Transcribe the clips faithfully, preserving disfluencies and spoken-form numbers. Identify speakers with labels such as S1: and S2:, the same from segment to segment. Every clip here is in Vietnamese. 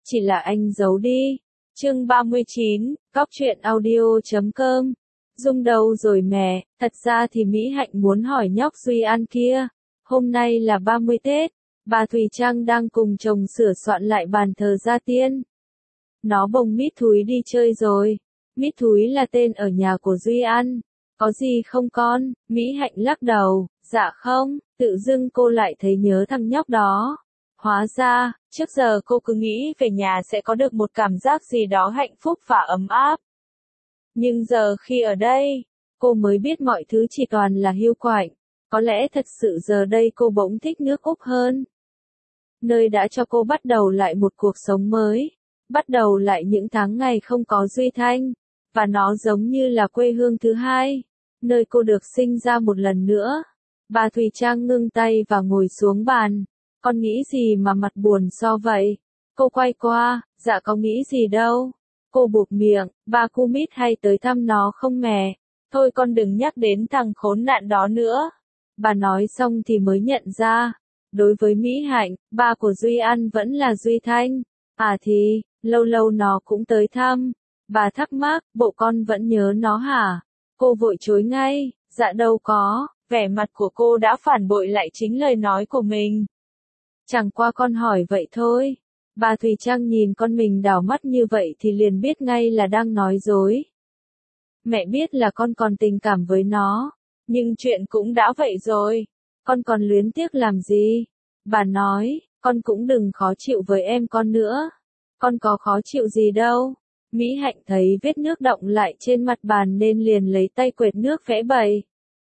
S1: chỉ là anh giấu đi. Chương ba mươi chín, Góc truyện audio chấm com. Dung đâu rồi mẹ, thật ra thì Mỹ Hạnh muốn hỏi nhóc Duy An kia. Hôm nay là ba mươi Tết, bà Thùy Trang đang cùng chồng sửa soạn lại bàn thờ gia tiên. Nó bồng Mít Thúi đi chơi rồi. Mít Thúi là tên ở nhà của Duy An. Có gì không con? Mỹ Hạnh lắc đầu, dạ không, tự dưng cô lại thấy nhớ thằng nhóc đó. Hóa ra, trước giờ cô cứ nghĩ về nhà sẽ có được một cảm giác gì đó hạnh phúc và ấm áp. Nhưng giờ khi ở đây, cô mới biết mọi thứ chỉ toàn là hiu quạnh. Có lẽ thật sự giờ đây cô bỗng thích nước Úc hơn. Nơi đã cho cô bắt đầu lại một cuộc sống mới. Bắt đầu lại những tháng ngày không có Duy Thanh. Và nó giống như là quê hương thứ hai. Nơi cô được sinh ra một lần nữa. Bà Thùy Trang ngưng tay và ngồi xuống bàn. Con nghĩ gì mà mặt buồn so vậy? Cô quay qua, dạ có nghĩ gì đâu. Cô buộc miệng, ba cu Mít hay tới thăm nó không mẹ? Thôi con đừng nhắc đến thằng khốn nạn đó nữa. Bà nói xong thì mới nhận ra. Đối với Mỹ Hạnh, ba của Duy An vẫn là Duy Thanh. À thì, lâu lâu nó cũng tới thăm. Bà thắc mắc, bộ con vẫn nhớ nó hả? Cô vội chối ngay, dạ đâu có. Vẻ mặt của cô đã phản bội lại chính lời nói của mình. Chẳng qua con hỏi vậy thôi. Bà Thùy Trang nhìn con mình đảo mắt như vậy thì liền biết ngay là đang nói dối. Mẹ biết là con còn tình cảm với nó. Nhưng chuyện cũng đã vậy rồi. Con còn luyến tiếc làm gì? Bà nói, con cũng đừng khó chịu với em con nữa. Con có khó chịu gì đâu. Mỹ Hạnh thấy vết nước đọng lại trên mặt bàn nên liền lấy tay quệt nước vẽ bậy.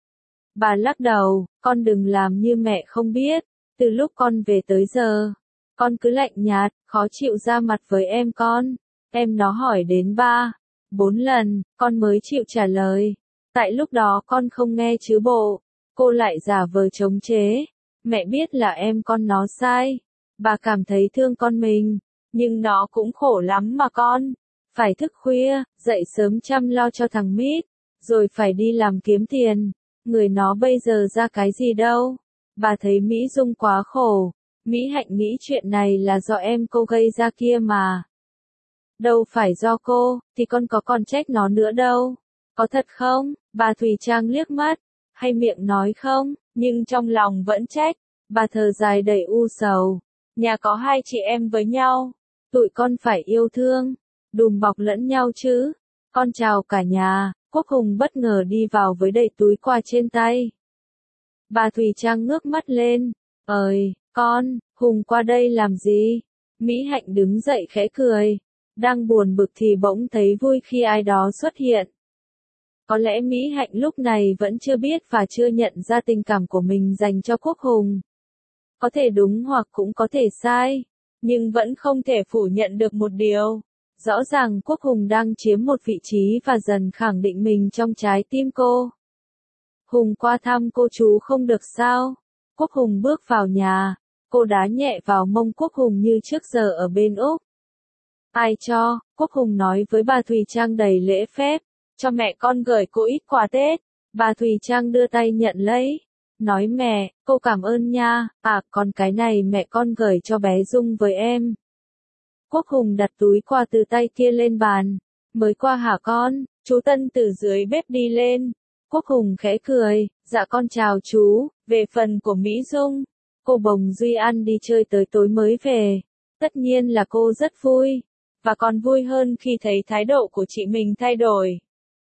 S1: Bà lắc đầu, con đừng làm như mẹ không biết. Từ lúc con về tới giờ, con cứ lạnh nhạt, khó chịu ra mặt với em con. Em nó hỏi đến ba, bốn lần, con mới chịu trả lời. Tại lúc đó con không nghe chứ bộ. Cô lại giả vờ chống chế. Mẹ biết là em con nó sai. Bà cảm thấy thương con mình. Nhưng nó cũng khổ lắm mà con. Phải thức khuya, dậy sớm chăm lo cho thằng Mít. Rồi phải đi làm kiếm tiền. Người nó bây giờ ra cái gì đâu. Bà thấy Mỹ Dung quá khổ. Mỹ Hạnh nghĩ chuyện này là do em cô gây ra kia mà. Đâu phải do cô, thì con có còn trách nó nữa đâu. Có thật không? Bà Thùy Trang liếc mắt. Hay miệng nói không, nhưng trong lòng vẫn trách. Bà thở dài đầy u sầu. Nhà có hai chị em với nhau. Tụi con phải yêu thương. Đùm bọc lẫn nhau chứ. Con chào cả nhà. Quốc Hùng bất ngờ đi vào với đầy túi quà trên tay. Bà Thùy Trang ngước mắt lên. Ơi, con, Hùng qua đây làm gì? Mỹ Hạnh đứng dậy khẽ cười. Đang buồn bực thì bỗng thấy vui khi ai đó xuất hiện. Có lẽ Mỹ Hạnh lúc này vẫn chưa biết và chưa nhận ra tình cảm của mình dành cho Quốc Hùng. Có thể đúng hoặc cũng có thể sai. Nhưng vẫn không thể phủ nhận được một điều. Rõ ràng Quốc Hùng đang chiếm một vị trí và dần khẳng định mình trong trái tim cô. Hùng qua thăm cô chú không được sao? Quốc Hùng bước vào nhà. Cô đá nhẹ vào mông Quốc Hùng như trước giờ ở bên Úc. Ai cho? Quốc Hùng nói với bà Thùy Trang đầy lễ phép. Cho mẹ con gửi cô ít quà Tết. Bà Thùy Trang đưa tay nhận lấy. Nói mẹ, cô cảm ơn nha. À, còn cái này mẹ con gửi cho bé Dung với em. Quốc Hùng đặt túi quà từ tay kia lên bàn. Mới qua hả con? Chú Tân từ dưới bếp đi lên. Quốc Hùng khẽ cười. Dạ con chào chú. Về phần của Mỹ Dung, cô bồng Duy An đi chơi tới tối mới về. Tất nhiên là cô rất vui. Và còn vui hơn khi thấy thái độ của chị mình thay đổi.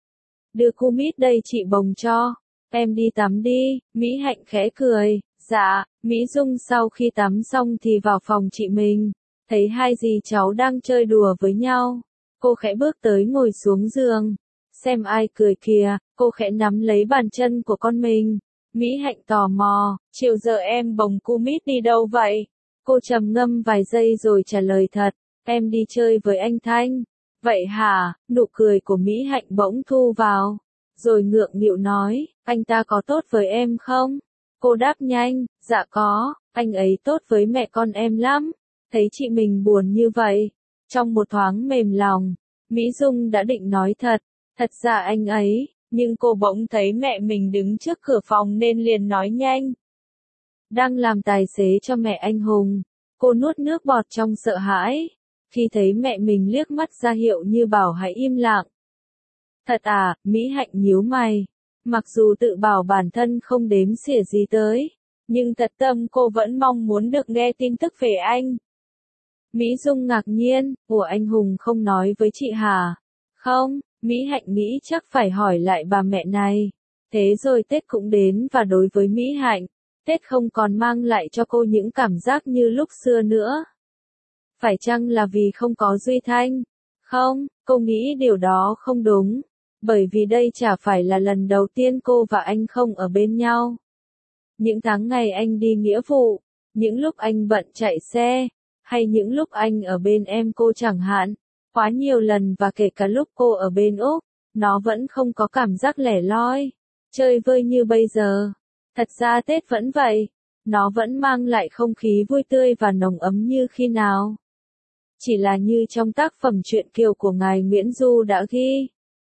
S1: Đưa cu Mít đây chị bồng cho. Em đi tắm đi. Mỹ Hạnh khẽ cười. Dạ. Mỹ Dung sau khi tắm xong thì vào phòng chị mình. Thấy hai dì cháu đang chơi đùa với nhau. Cô khẽ bước tới ngồi xuống giường. Xem ai cười kìa. Cô khẽ nắm lấy bàn chân của con mình. Mỹ Hạnh tò mò. Chiều giờ em bồng cu Mít đi đâu vậy? Cô trầm ngâm vài giây rồi trả lời thật. Em đi chơi với anh Thanh. Vậy hả? Nụ cười của Mỹ Hạnh bỗng thu vào. Rồi ngượng nghịu nói. Anh ta có tốt với em không? Cô đáp nhanh. Dạ có. Anh ấy tốt với mẹ con em lắm. Thấy chị mình buồn như vậy. Trong một thoáng mềm lòng. Mỹ Dung đã định nói thật. Thật ra anh ấy. Nhưng cô bỗng thấy mẹ mình đứng trước cửa phòng nên liền nói nhanh. Đang làm tài xế cho mẹ anh Hùng. Cô nuốt nước bọt trong sợ hãi. Khi thấy mẹ mình liếc mắt ra hiệu như bảo hãy im lặng. Thật à, Mỹ Hạnh nhíu mày. Mặc dù tự bảo bản thân không đếm xỉa gì tới, nhưng thật tâm cô vẫn mong muốn được nghe tin tức về anh. Mỹ Dung ngạc nhiên, ủa anh Hùng không nói với chị hả? Không, Mỹ Hạnh nghĩ chắc phải hỏi lại bà mẹ này. Thế rồi Tết cũng đến và đối với Mỹ Hạnh, Tết không còn mang lại cho cô những cảm giác như lúc xưa nữa. Phải chăng là vì không có Duy Thanh? Không, cô nghĩ điều đó không đúng. Bởi vì đây chả phải là lần đầu tiên cô và anh không ở bên nhau. Những tháng ngày anh đi nghĩa vụ, những lúc anh bận chạy xe, hay những lúc anh ở bên em cô chẳng hạn, quá nhiều lần và kể cả lúc cô ở bên Úc, nó vẫn không có cảm giác lẻ loi, chơi vơi như bây giờ. Thật ra Tết vẫn vậy, nó vẫn mang lại không khí vui tươi và nồng ấm như khi nào. Chỉ là như trong tác phẩm truyện Kiều của ngài Nguyễn Du đã ghi.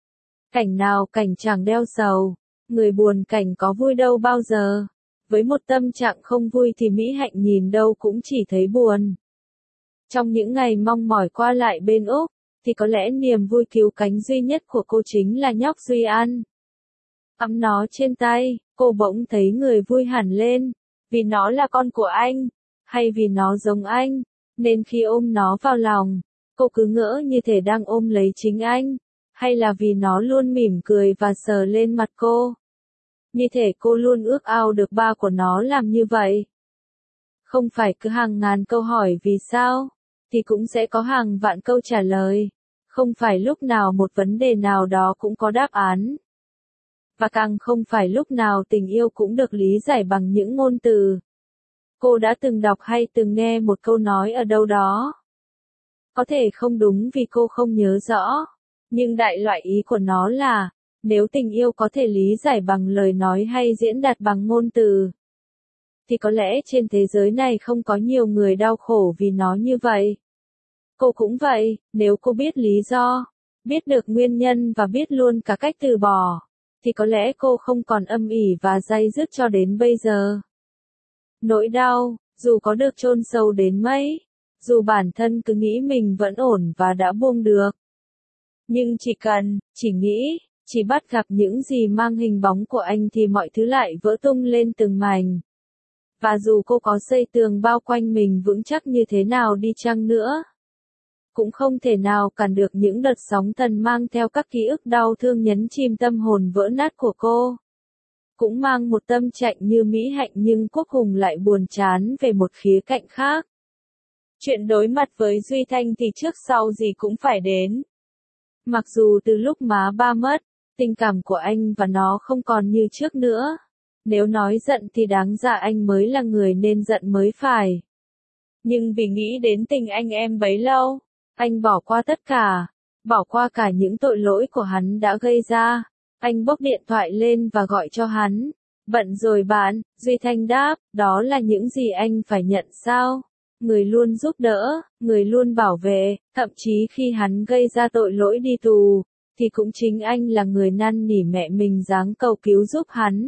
S1: Cảnh nào cảnh chẳng đeo sầu, người buồn cảnh có vui đâu bao giờ. Với một tâm trạng không vui thì Mỹ Hạnh nhìn đâu cũng chỉ thấy buồn. Trong những ngày mong mỏi qua lại bên Úc, thì có lẽ niềm vui cứu cánh duy nhất của cô chính là nhóc Duy An. Ấm nó trên tay, cô bỗng thấy người vui hẳn lên, vì nó là con của anh, hay vì nó giống anh, nên khi ôm nó vào lòng, cô cứ ngỡ như thể đang ôm lấy chính anh, hay là vì nó luôn mỉm cười và sờ lên mặt cô. Như thể cô luôn ước ao được ba của nó làm như vậy. Không phải cứ hàng ngàn câu hỏi vì sao, thì cũng sẽ có hàng vạn câu trả lời. Không phải lúc nào một vấn đề nào đó cũng có đáp án. Và càng không phải lúc nào tình yêu cũng được lý giải bằng những ngôn từ. Cô đã từng đọc hay từng nghe một câu nói ở đâu đó. Có thể không đúng vì cô không nhớ rõ, nhưng đại loại ý của nó là, nếu tình yêu có thể lý giải bằng lời nói hay diễn đạt bằng ngôn từ, thì có lẽ trên thế giới này không có nhiều người đau khổ vì nó như vậy. Cô cũng vậy, nếu cô biết lý do, biết được nguyên nhân và biết luôn cả cách từ bỏ, thì có lẽ cô không còn âm ỉ và day dứt cho đến bây giờ. Nỗi đau, dù có được chôn sâu đến mấy, dù bản thân cứ nghĩ mình vẫn ổn và đã buông được. Nhưng chỉ cần, chỉ nghĩ, chỉ bắt gặp những gì mang hình bóng của anh thì mọi thứ lại vỡ tung lên từng mảnh. Và dù cô có xây tường bao quanh mình vững chắc như thế nào đi chăng nữa, cũng không thể nào cản được những đợt sóng thần mang theo các ký ức đau thương nhấn chìm tâm hồn vỡ nát của cô. Cũng mang một tâm trạng như Mỹ Hạnh nhưng Quốc Hùng lại buồn chán về một khía cạnh khác. Chuyện đối mặt với Duy Thanh thì trước sau gì cũng phải đến. Mặc dù từ lúc má ba mất, tình cảm của anh và nó không còn như trước nữa. Nếu nói giận thì đáng ra anh mới là người nên giận mới phải. Nhưng vì nghĩ đến tình anh em bấy lâu, anh bỏ qua tất cả, bỏ qua cả những tội lỗi của hắn đã gây ra. Anh bốc điện thoại lên và gọi cho hắn. Bận rồi bạn, Duy Thanh đáp, đó là những gì anh phải nhận sao? Người luôn giúp đỡ, người luôn bảo vệ, thậm chí khi hắn gây ra tội lỗi đi tù, thì cũng chính anh là người năn nỉ mẹ mình giáng cầu cứu giúp hắn.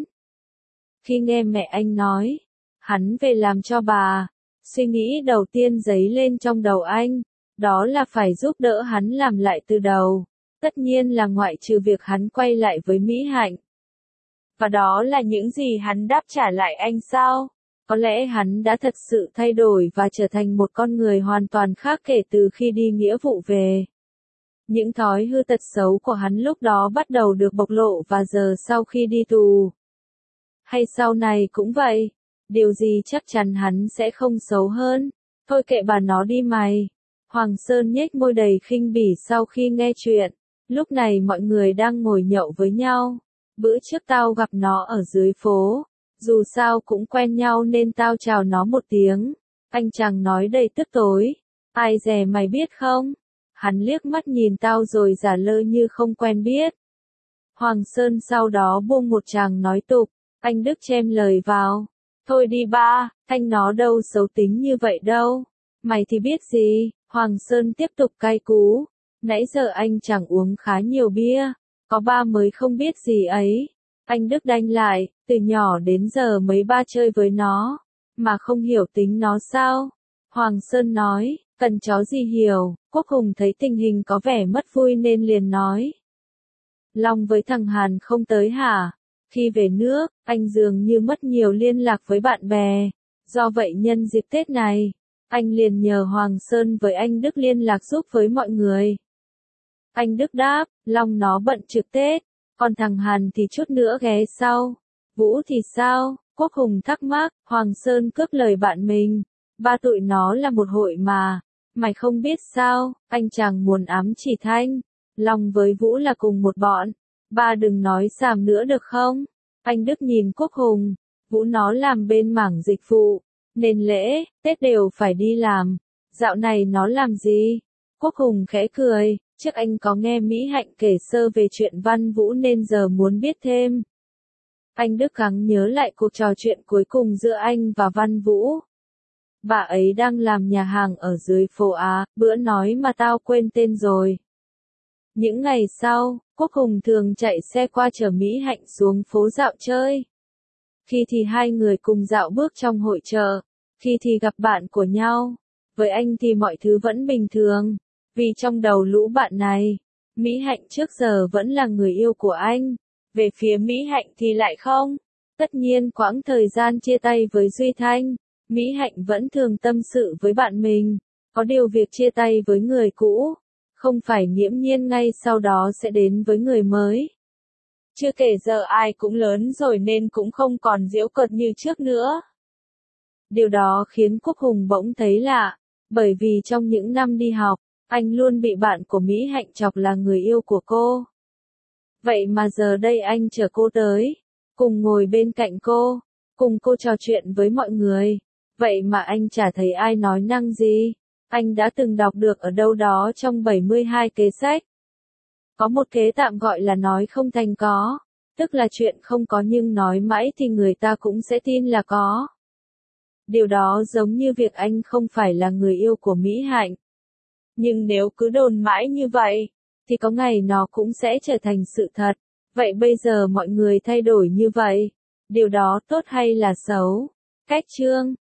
S1: Khi nghe mẹ anh nói, hắn về làm cho bà, suy nghĩ đầu tiên dấy lên trong đầu anh, đó là phải giúp đỡ hắn làm lại từ đầu. Tất nhiên là ngoại trừ việc hắn quay lại với Mỹ Hạnh. Và đó là những gì hắn đáp trả lại anh sao? Có lẽ hắn đã thật sự thay đổi và trở thành một con người hoàn toàn khác kể từ khi đi nghĩa vụ về. Những thói hư tật xấu của hắn lúc đó bắt đầu được bộc lộ và giờ sau khi đi tù. Hay sau này cũng vậy. Điều gì chắc chắn hắn sẽ không xấu hơn. Thôi kệ bà nó đi mày. Hoàng Sơn nhếch môi đầy khinh bỉ sau khi nghe chuyện. Lúc này mọi người đang ngồi nhậu với nhau. Bữa trước tao gặp nó ở dưới phố. Dù sao cũng quen nhau nên tao chào nó một tiếng. Anh chàng nói đầy tức tối. Ai dè mày biết không? Hắn liếc mắt nhìn tao rồi giả lơ như không quen biết. Hoàng Sơn sau đó buông một tràng nói tục. Anh Đức chen lời vào. Thôi đi ba, Thanh nó đâu xấu tính như vậy đâu. Mày thì biết gì? Hoàng Sơn tiếp tục cay cú. Nãy giờ anh chẳng uống khá nhiều bia. Có ba mới không biết gì ấy. Anh Đức đanh lại, từ nhỏ đến giờ mấy ba chơi với nó, mà không hiểu tính nó sao? Hoàng Sơn nói, Cần chó gì hiểu, Quốc Hùng thấy tình hình có vẻ mất vui nên liền nói. Long với thằng Hàn không tới hả? Khi về nước, anh dường như mất nhiều liên lạc với bạn bè. Do vậy nhân dịp Tết này, anh liền nhờ Hoàng Sơn với anh Đức liên lạc giúp với mọi người. Anh Đức đáp, Long nó bận trực Tết, còn thằng Hàn thì chút nữa ghé sau. Vũ thì sao? Quốc Hùng thắc mắc, Hoàng Sơn cướp lời bạn mình. Ba tụi nó là một hội mà. Mày không biết sao? Anh chàng muốn ám chỉ Thanh. Long với Vũ là cùng một bọn. Ba đừng nói xàm nữa được không? Anh Đức nhìn Quốc Hùng. Vũ nó làm bên mảng dịch vụ. Nên lễ, Tết đều phải đi làm. Dạo này nó làm gì? Quốc Hùng khẽ cười. Trước anh có nghe Mỹ Hạnh kể sơ về chuyện Văn Vũ nên giờ muốn biết thêm. Anh Đức gắng nhớ lại cuộc trò chuyện cuối cùng giữa anh và Văn Vũ. Bà ấy đang làm nhà hàng ở dưới phố Á, bữa nói mà tao quên tên rồi. Những ngày sau, Quốc Hùng thường chạy xe qua chở Mỹ Hạnh xuống phố dạo chơi. Khi thì hai người cùng dạo bước trong hội chợ, khi thì gặp bạn của nhau. Với anh thì mọi thứ vẫn bình thường, vì trong đầu lũ bạn này, Mỹ Hạnh trước giờ vẫn là người yêu của anh. Về phía Mỹ Hạnh thì lại không. Tất nhiên quãng thời gian chia tay với Duy Thanh, Mỹ Hạnh vẫn thường tâm sự với bạn mình. Có điều việc chia tay với người cũ, không phải nghiễm nhiên ngay sau đó sẽ đến với người mới. Chưa kể giờ ai cũng lớn rồi nên cũng không còn giễu cợt như trước nữa. Điều đó khiến Quốc Hùng bỗng thấy lạ, bởi vì trong những năm đi học, anh luôn bị bạn của Mỹ Hạnh chọc là người yêu của cô. Vậy mà giờ đây anh chở cô tới, cùng ngồi bên cạnh cô, cùng cô trò chuyện với mọi người. Vậy mà anh chả thấy ai nói năng gì. Anh đã từng đọc được ở đâu đó trong bảy mươi hai kế sách. Có một kế tạm gọi là nói không thành có, tức là chuyện không có nhưng nói mãi thì người ta cũng sẽ tin là có. Điều đó giống như việc anh không phải là người yêu của Mỹ Hạnh. Nhưng nếu cứ đồn mãi như vậy, thì có ngày nó cũng sẽ trở thành sự thật. Vậy bây giờ mọi người thay đổi như vậy, điều đó tốt hay là xấu? Cách chương